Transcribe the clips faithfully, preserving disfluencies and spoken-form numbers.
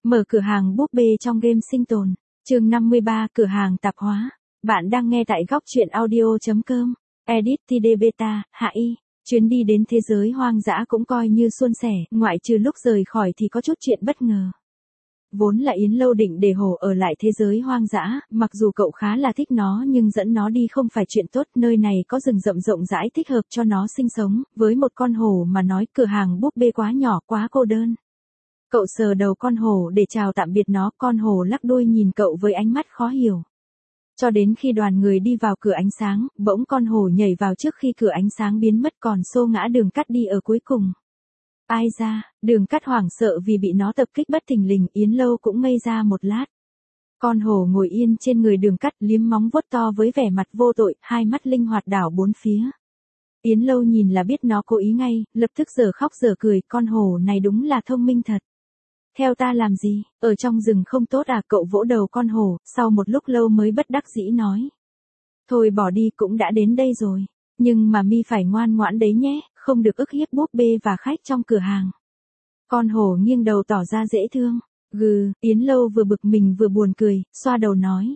Mở cửa hàng búp bê trong game sinh tồn. Chương năm mươi ba, cửa hàng tạp hóa. Bạn đang nghe tại góc truyện audio chấm com. Edit tê đê Beta, hạ y. Chuyến đi đến thế giới hoang dã cũng coi như suôn sẻ, ngoại trừ lúc rời khỏi thì có chút chuyện bất ngờ. Vốn là Yến Lâu định để hổ ở lại thế giới hoang dã, mặc dù cậu khá là thích nó nhưng dẫn nó đi không phải chuyện tốt, nơi này có rừng rậm rộng rãi thích hợp cho nó sinh sống, với một con hổ mà nói cửa hàng búp bê quá nhỏ quá cô đơn. Cậu sờ đầu con hổ để chào tạm biệt nó, con hổ lắc đuôi nhìn cậu với ánh mắt khó hiểu. Cho đến khi đoàn người đi vào cửa ánh sáng, bỗng con hổ nhảy vào trước khi cửa ánh sáng biến mất, còn xô ngã Đường Cắt đi ở cuối cùng. Ai ra, Đường Cắt hoảng sợ vì bị nó tập kích bất thình lình, Yến Lâu cũng ngây ra một lát. Con hổ ngồi yên trên người Đường Cắt, liếm móng vuốt to với vẻ mặt vô tội, hai mắt linh hoạt đảo bốn phía. Yến Lâu nhìn là biết nó cố ý ngay, lập tức giờ khóc giờ cười, con hổ này đúng là thông minh thật. Theo ta làm gì, ở trong rừng không tốt à? Cậu vỗ đầu con hổ, sau một lúc lâu mới bất đắc dĩ nói. Thôi bỏ đi, cũng đã đến đây rồi. Nhưng mà mi phải ngoan ngoãn đấy nhé, không được ức hiếp búp bê và khách trong cửa hàng. Con hổ nghiêng đầu tỏ ra dễ thương. Gừ, Yến Lâu vừa bực mình vừa buồn cười, xoa đầu nói.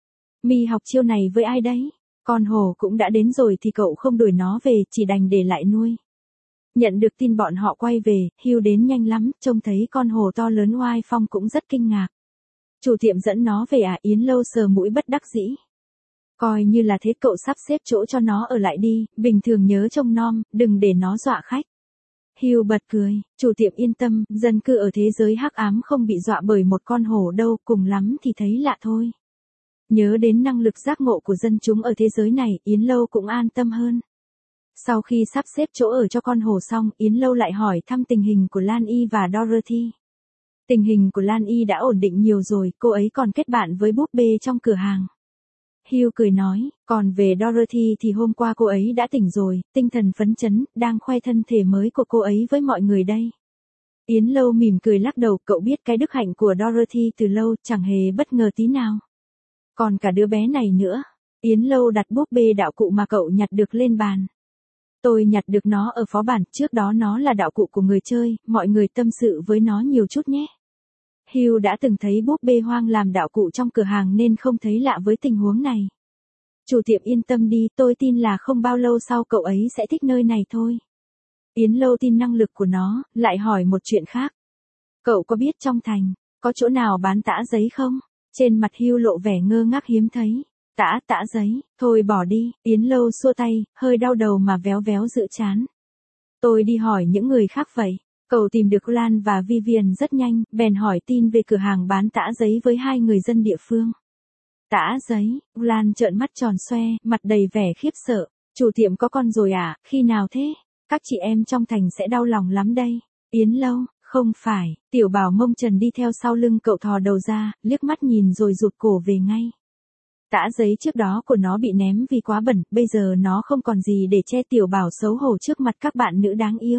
Mi học chiêu này với ai đấy? Con hổ cũng đã đến rồi thì cậu không đuổi nó về, chỉ đành để lại nuôi. Nhận được tin bọn họ quay về, Hugh đến nhanh lắm, trông thấy con hổ to lớn oai phong cũng rất kinh ngạc. Chủ tiệm dẫn nó về à? Yến Lâu sờ mũi bất đắc dĩ. Coi như là thế, cậu sắp xếp chỗ cho nó ở lại đi, bình thường nhớ trông nom, đừng để nó dọa khách. Hugh bật cười, chủ tiệm yên tâm, dân cư ở thế giới hắc ám không bị dọa bởi một con hổ đâu, cùng lắm thì thấy lạ thôi. Nhớ đến năng lực giác ngộ của dân chúng ở thế giới này, Yến Lâu cũng an tâm hơn. Sau khi sắp xếp chỗ ở cho con hổ xong, Yến Lâu lại hỏi thăm tình hình của Lan Y và Dorothy. Tình hình của Lan Y đã ổn định nhiều rồi, cô ấy còn kết bạn với búp bê trong cửa hàng. Hugh cười nói, còn về Dorothy thì hôm qua cô ấy đã tỉnh rồi, tinh thần phấn chấn, đang khoe thân thể mới của cô ấy với mọi người đây. Yến Lâu mỉm cười lắc đầu, cậu biết cái đức hạnh của Dorothy từ lâu, chẳng hề bất ngờ tí nào. Còn cả đứa bé này nữa. Yến Lâu đặt búp bê đạo cụ mà cậu nhặt được lên bàn. Tôi nhặt được nó ở phó bản, trước đó nó là đạo cụ của người chơi, mọi người tâm sự với nó nhiều chút nhé. Hugh đã từng thấy búp bê hoang làm đạo cụ trong cửa hàng nên không thấy lạ với tình huống này. Chủ tiệm yên tâm đi, tôi tin là không bao lâu sau cậu ấy sẽ thích nơi này thôi. Yến Lâu tin năng lực của nó, lại hỏi một chuyện khác. Cậu có biết trong thành, có chỗ nào bán tã giấy không? Trên mặt Hugh lộ vẻ ngơ ngác hiếm thấy. Tã, tã giấy, thôi bỏ đi, Yến Lâu xua tay, hơi đau đầu mà véo véo dự trán. Tôi đi hỏi những người khác vậy. Cậu tìm được Lan và Vivian rất nhanh, bèn hỏi tin về cửa hàng bán tã giấy với hai người dân địa phương. Tã giấy, Lan trợn mắt tròn xoe, mặt đầy vẻ khiếp sợ. Chủ tiệm có con rồi à, khi nào thế? Các chị em trong thành sẽ đau lòng lắm đây. Yến Lâu, không phải, Tiểu Bảo mông trần đi theo sau lưng cậu thò đầu ra, liếc mắt nhìn rồi rụt cổ về ngay. Tã giấy trước đó của nó bị ném vì quá bẩn, bây giờ nó không còn gì để che. Tiểu Bảo xấu hổ trước mặt các bạn nữ đáng yêu.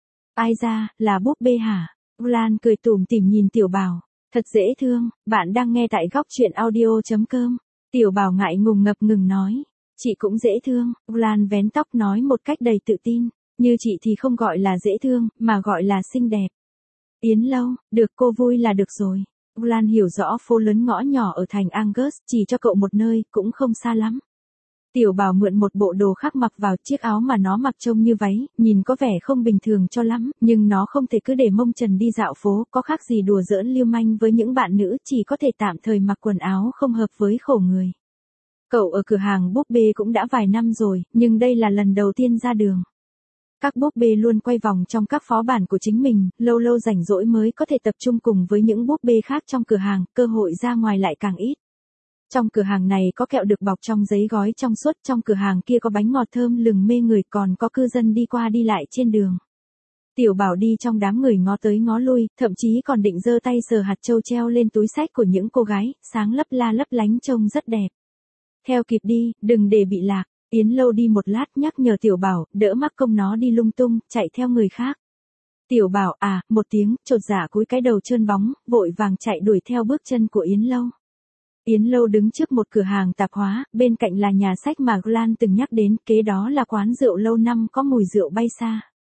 Ai ra, là búp bê hả? Lan cười tủm tỉm nhìn Tiểu Bảo. Thật dễ thương, bạn đang nghe tại góc truyện audio chấm com. Tiểu Bảo ngại ngùng ngập ngừng nói. Chị cũng dễ thương, Lan vén tóc nói một cách đầy tự tin. Như chị thì không gọi là dễ thương, mà gọi là xinh đẹp. Yến Lâu, được, cô vui là được rồi. Lan hiểu rõ phố lớn ngõ nhỏ ở thành Angus, chỉ cho cậu một nơi, cũng không xa lắm. Tiểu Bảo mượn một bộ đồ khác mặc vào, chiếc áo mà nó mặc trông như váy, nhìn có vẻ không bình thường cho lắm, nhưng nó không thể cứ để mông trần đi dạo phố, có khác gì đùa giỡn lưu manh với những bạn nữ, chỉ có thể tạm thời mặc quần áo không hợp với khổ người. Cậu ở cửa hàng búp bê cũng đã vài năm rồi, nhưng đây là lần đầu tiên ra đường. Các búp bê luôn quay vòng trong các phó bản của chính mình, lâu lâu rảnh rỗi mới có thể tập trung cùng với những búp bê khác trong cửa hàng, cơ hội ra ngoài lại càng ít. Trong cửa hàng này có kẹo được bọc trong giấy gói trong suốt, trong cửa hàng kia có bánh ngọt thơm lừng mê người, còn có cư dân đi qua đi lại trên đường. Tiểu Bảo đi trong đám người ngó tới ngó lui, thậm chí còn định giơ tay sờ hạt châu treo lên túi xách của những cô gái, sáng lấp la lấp lánh trông rất đẹp. Theo kịp đi, đừng để bị lạc. Yến Lâu đi một lát nhắc nhở Tiểu Bảo, đỡ mắc công nó đi lung tung, chạy theo người khác. Tiểu Bảo à, một tiếng, chột dạ cúi cái đầu trơn bóng, vội vàng chạy đuổi theo bước chân của Yến Lâu. Yến Lâu đứng trước một cửa hàng tạp hóa, bên cạnh là nhà sách mà Lan từng nhắc đến, kế đó là quán rượu lâu năm có mùi rượu bay xa.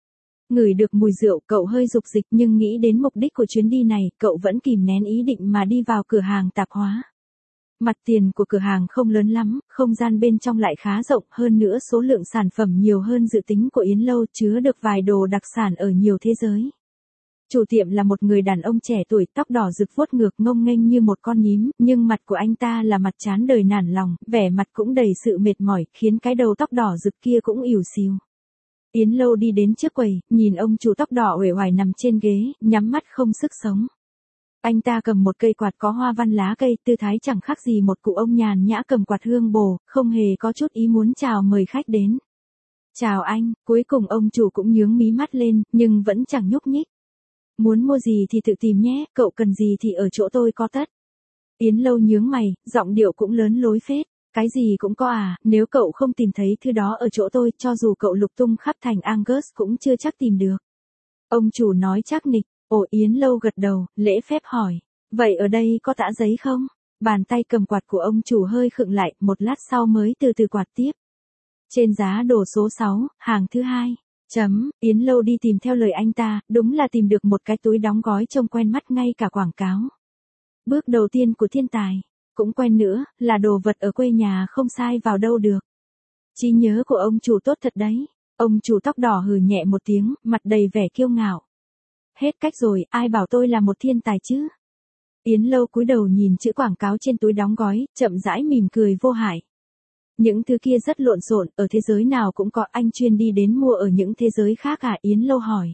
Ngửi được mùi rượu, cậu hơi dục dịch nhưng nghĩ đến mục đích của chuyến đi này, cậu vẫn kìm nén ý định mà đi vào cửa hàng tạp hóa. Mặt tiền của cửa hàng không lớn lắm, không gian bên trong lại khá rộng, hơn nữa số lượng sản phẩm nhiều hơn dự tính của Yến Lâu, chứa được vài đồ đặc sản ở nhiều thế giới. Chủ tiệm là một người đàn ông trẻ tuổi, tóc đỏ rực vuốt ngược ngông nghênh như một con nhím, nhưng mặt của anh ta là mặt chán đời nản lòng, vẻ mặt cũng đầy sự mệt mỏi, khiến cái đầu tóc đỏ rực kia cũng ỉu xìu. Yến Lâu đi đến trước quầy, nhìn ông chủ tóc đỏ uể oải nằm trên ghế, nhắm mắt không sức sống. Anh ta cầm một cây quạt có hoa văn lá cây, tư thái chẳng khác gì một cụ ông nhàn nhã cầm quạt hương bồ, không hề có chút ý muốn chào mời khách đến. Chào anh, cuối cùng ông chủ cũng nhướng mí mắt lên, nhưng vẫn chẳng nhúc nhích. Muốn mua gì thì tự tìm nhé, cậu cần gì thì ở chỗ tôi có tất. Yến Lâu nhướng mày, giọng điệu cũng lớn lối phết. Cái gì cũng có à, nếu cậu không tìm thấy thứ đó ở chỗ tôi, cho dù cậu lục tung khắp thành Angus cũng chưa chắc tìm được. Ông chủ nói chắc nịch. Ồ, Yến Lâu gật đầu, lễ phép hỏi. Vậy ở đây có tã giấy không? Bàn tay cầm quạt của ông chủ hơi khựng lại, một lát sau mới từ từ quạt tiếp. Trên giá đồ số sáu, hàng thứ hai. Chấm, Yến Lâu đi tìm theo lời anh ta, đúng là tìm được một cái túi đóng gói trông quen mắt ngay cả quảng cáo. Bước đầu tiên của thiên tài, cũng quen nữa, là đồ vật ở quê nhà không sai vào đâu được. Trí nhớ của ông chủ tốt thật đấy. Ông chủ tóc đỏ hừ nhẹ một tiếng, mặt đầy vẻ kiêu ngạo. Hết cách rồi, ai bảo tôi là một thiên tài chứ? Yến Lâu cúi đầu nhìn chữ quảng cáo trên túi đóng gói, chậm rãi mỉm cười vô hại. Những thứ kia rất lộn xộn, ở thế giới nào cũng có, anh chuyên đi đến mua ở những thế giới khác à? Yến Lâu hỏi.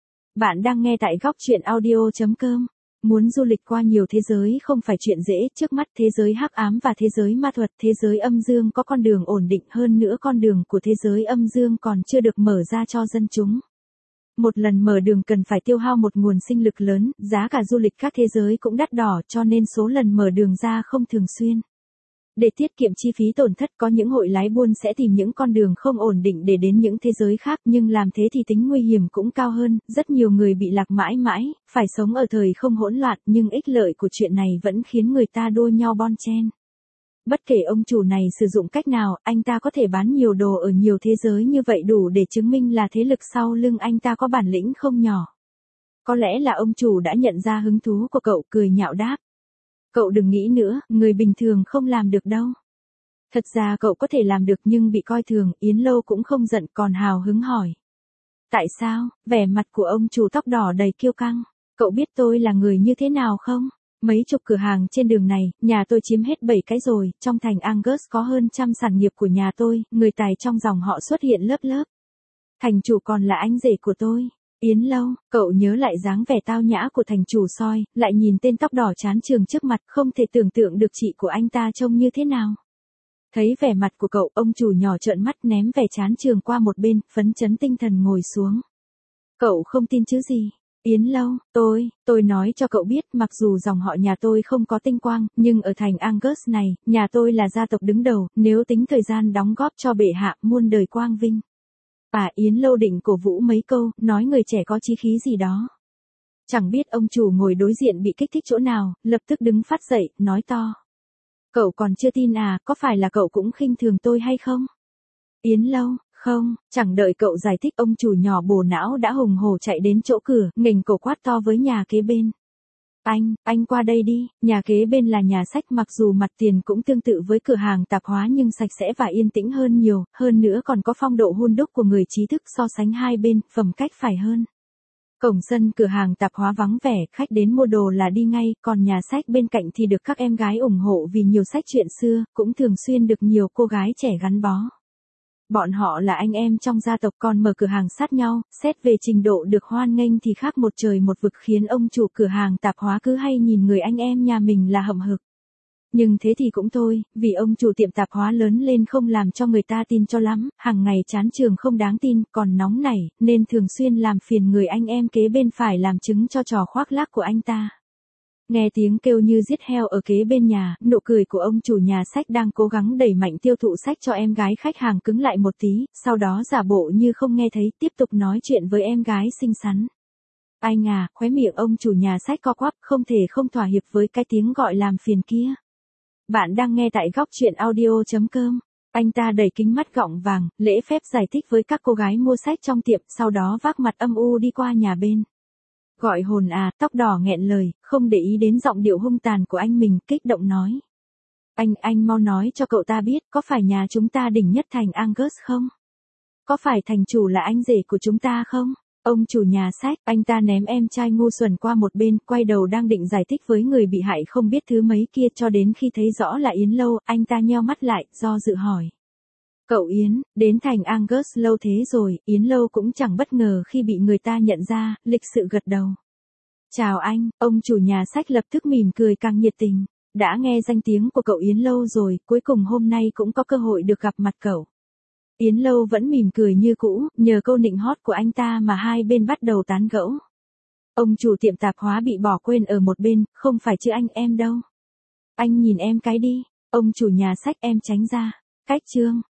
Bạn đang nghe tại góc truyện audio chấm com. Muốn du lịch qua nhiều thế giới không phải chuyện dễ, trước mắt thế giới hắc ám và thế giới ma thuật, thế giới âm dương có con đường ổn định, hơn nữa con đường của thế giới âm dương còn chưa được mở ra cho dân chúng. Một lần mở đường cần phải tiêu hao một nguồn sinh lực lớn, giá cả du lịch các thế giới cũng đắt đỏ, cho nên số lần mở đường ra không thường xuyên. Để tiết kiệm chi phí tổn thất, có những hội lái buôn sẽ tìm những con đường không ổn định để đến những thế giới khác, nhưng làm thế thì tính nguy hiểm cũng cao hơn, rất nhiều người bị lạc mãi mãi, phải sống ở thời không hỗn loạn, nhưng ích lợi của chuyện này vẫn khiến người ta đua nhau bon chen. Bất kể ông chủ này sử dụng cách nào, anh ta có thể bán nhiều đồ ở nhiều thế giới như vậy đủ để chứng minh là thế lực sau lưng anh ta có bản lĩnh không nhỏ. Có lẽ là ông chủ đã nhận ra hứng thú của cậu, cười nhạo đáp. Cậu đừng nghĩ nữa, người bình thường không làm được đâu. Thật ra cậu có thể làm được nhưng bị coi thường, Yến Lâu cũng không giận còn hào hứng hỏi. Tại sao? Vẻ mặt của ông chủ tóc đỏ đầy kiêu căng. Cậu biết tôi là người như thế nào không? Mấy chục cửa hàng trên đường này, nhà tôi chiếm hết bảy cái rồi, trong thành Angus có hơn trăm sản nghiệp của nhà tôi, người tài trong dòng họ xuất hiện lớp lớp. Thành chủ còn là anh rể của tôi. Yến Lâu, cậu nhớ lại dáng vẻ tao nhã của thành chủ soi, lại nhìn tên tóc đỏ chán trường trước mặt, không thể tưởng tượng được chị của anh ta trông như thế nào. Thấy vẻ mặt của cậu, ông chủ nhỏ trợn mắt ném vẻ chán trường qua một bên, phấn chấn tinh thần ngồi xuống. Cậu không tin chứ gì? Yến Lâu, tôi, tôi nói cho cậu biết, mặc dù dòng họ nhà tôi không có tinh quang, nhưng ở thành Angus này, nhà tôi là gia tộc đứng đầu, nếu tính thời gian đóng góp cho bệ hạ, muôn đời quang vinh. Bà Yến Lâu định cổ vũ mấy câu, nói người trẻ có chí khí gì đó. Chẳng biết ông chủ ngồi đối diện bị kích thích chỗ nào, lập tức đứng phát dậy, nói to. Cậu còn chưa tin à, có phải là cậu cũng khinh thường tôi hay không? Yến Lâu, không, chẳng đợi cậu giải thích, ông chủ nhỏ bồ não đã hùng hổ chạy đến chỗ cửa, nghềnh cổ quát to với nhà kế bên. Anh, anh qua đây đi, nhà kế bên là nhà sách, mặc dù mặt tiền cũng tương tự với cửa hàng tạp hóa nhưng sạch sẽ và yên tĩnh hơn nhiều, hơn nữa còn có phong độ hun đúc của người trí thức, so sánh hai bên, phẩm cách phải hơn. Cổng sân cửa hàng tạp hóa vắng vẻ, khách đến mua đồ là đi ngay, còn nhà sách bên cạnh thì được các em gái ủng hộ vì nhiều sách chuyện xưa, cũng thường xuyên được nhiều cô gái trẻ gắn bó. Bọn họ là anh em trong gia tộc, còn mở cửa hàng sát nhau, xét về trình độ được hoan nghênh thì khác một trời một vực, khiến ông chủ cửa hàng tạp hóa cứ hay nhìn người anh em nhà mình là hậm hực. Nhưng thế thì cũng thôi, vì ông chủ tiệm tạp hóa lớn lên không làm cho người ta tin cho lắm, hàng ngày chán trường không đáng tin, còn nóng nảy, nên thường xuyên làm phiền người anh em kế bên phải làm chứng cho trò khoác lác của anh ta. Nghe tiếng kêu như giết heo ở kế bên nhà, nụ cười của ông chủ nhà sách đang cố gắng đẩy mạnh tiêu thụ sách cho em gái khách hàng cứng lại một tí, sau đó giả bộ như không nghe thấy, tiếp tục nói chuyện với em gái xinh xắn. Anh à, khóe miệng ông chủ nhà sách co quắp, không thể không thỏa hiệp với cái tiếng gọi làm phiền kia. Bạn đang nghe tại góc truyện audio chấm com. Anh ta đẩy kính mắt gọng vàng, lễ phép giải thích với các cô gái mua sách trong tiệm, sau đó vác mặt âm u đi qua nhà bên. Gọi hồn à, tóc đỏ nghẹn lời, không để ý đến giọng điệu hung tàn của anh mình, kích động nói. Anh, anh mau nói cho cậu ta biết, có phải nhà chúng ta đỉnh nhất thành Angus không? Có phải thành chủ là anh rể của chúng ta không? Ông chủ nhà sách, anh ta ném em trai ngu xuẩn qua một bên, quay đầu đang định giải thích với người bị hại không biết thứ mấy kia, cho đến khi thấy rõ là Yến Lâu, anh ta nheo mắt lại, do dự hỏi. Cậu Yến, đến thành Angus lâu thế rồi, Yến Lâu cũng chẳng bất ngờ khi bị người ta nhận ra, lịch sự gật đầu. Chào anh, ông chủ nhà sách lập tức mỉm cười càng nhiệt tình. Đã nghe danh tiếng của cậu Yến Lâu rồi, cuối cùng hôm nay cũng có cơ hội được gặp mặt cậu. Yến Lâu vẫn mỉm cười như cũ, nhờ câu nịnh hót của anh ta mà hai bên bắt đầu tán gẫu. Ông chủ tiệm tạp hóa bị bỏ quên ở một bên, không phải chứ anh em đâu. Anh nhìn em cái đi, ông chủ nhà sách em tránh ra. Cách chương.